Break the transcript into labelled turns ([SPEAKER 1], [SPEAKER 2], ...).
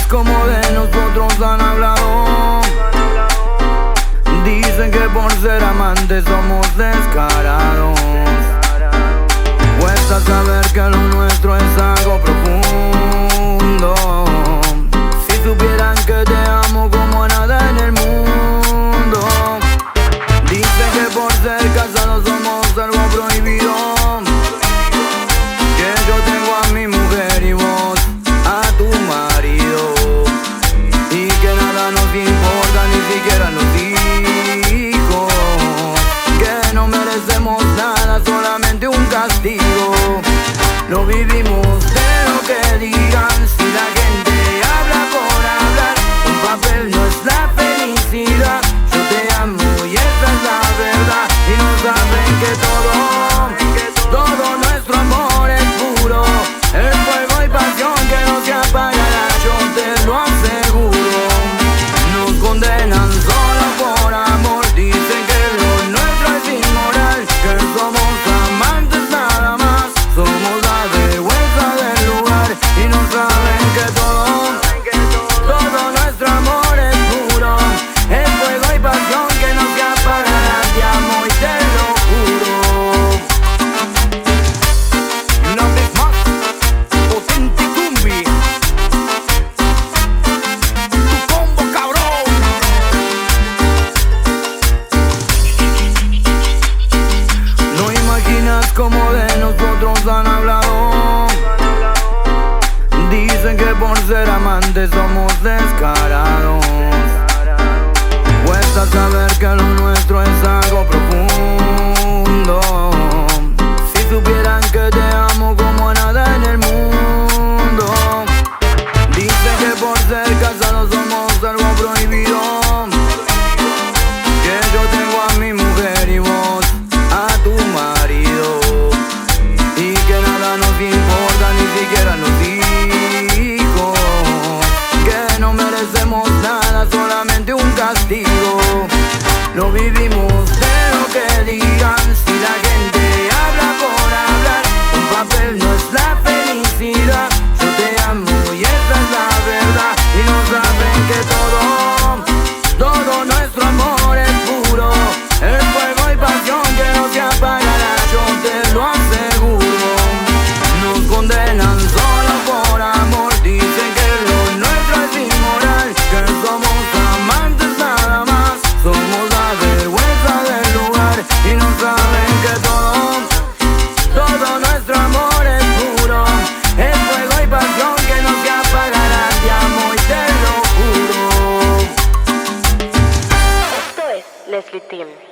[SPEAKER 1] como de nosotros han hablado. Dicen que por ser amantes somos descarados. Cuesta saber que lo nuestro es algo profundo. Si supieran que te amo como a nada en el mundo. Dicen que por ser casados somos algo prohibido. Que yo tengo a mi mujer y vos a tu marido. Y que nada nos importa, ni siquiera los hijos. Que no merecemos nada, solamente un castigo. Lo vivimos de lo que digan. Si la gente habla por hablar, un papel no es la felicidad. Yo te amo y esa es la verdad. Y no saben que todo nuestro amor es puro. El fuego y pasión que no se apagará, yo te lo aseguro. Nos condenan solo por amor. Dicen que lo nuestro es inmoral, que somos amantes nada más. Somos la vergüenza del lugar. Y no saben que todo nuestro amor es puro. El fuego y pasión que no se apagará. Te amo y te lo juro. Y una vez más, Potente Cumbia, tu combo cabrón. No imaginas como de nosotros han hablado. Dicen que por ser amantes somos descarados. Cuesta saber que lo nuestro es algo profundo. Si supieran que te amo como a nada en el mundo. Dicen que por ser casados somos algo prohibido. Que yo tengo a mi mujer y vos a tu marido. Y que nada nos importa, ni siquiera los hijos. Que no merecemos nada, solamente un castigo. Lo vivimos de lo que digan. Si la gente habla por hablar, un papel no es la felicidad. Yo te amo y esa es la verdad. Y no saben que todo nuestro amor es puro. El fuego y pasión que no se apagará, yo te lo aseguro. Nos condenan solo por amor. Dicen que lo nuestro es inmoral, que somos amantes nada más. Somos la vergüenza del lugar. Y no saben que todo nuestro amor es puro. El fuego y pasión que no se apagará. Te amo y te lo juro.
[SPEAKER 2] Esto es Leslie Team.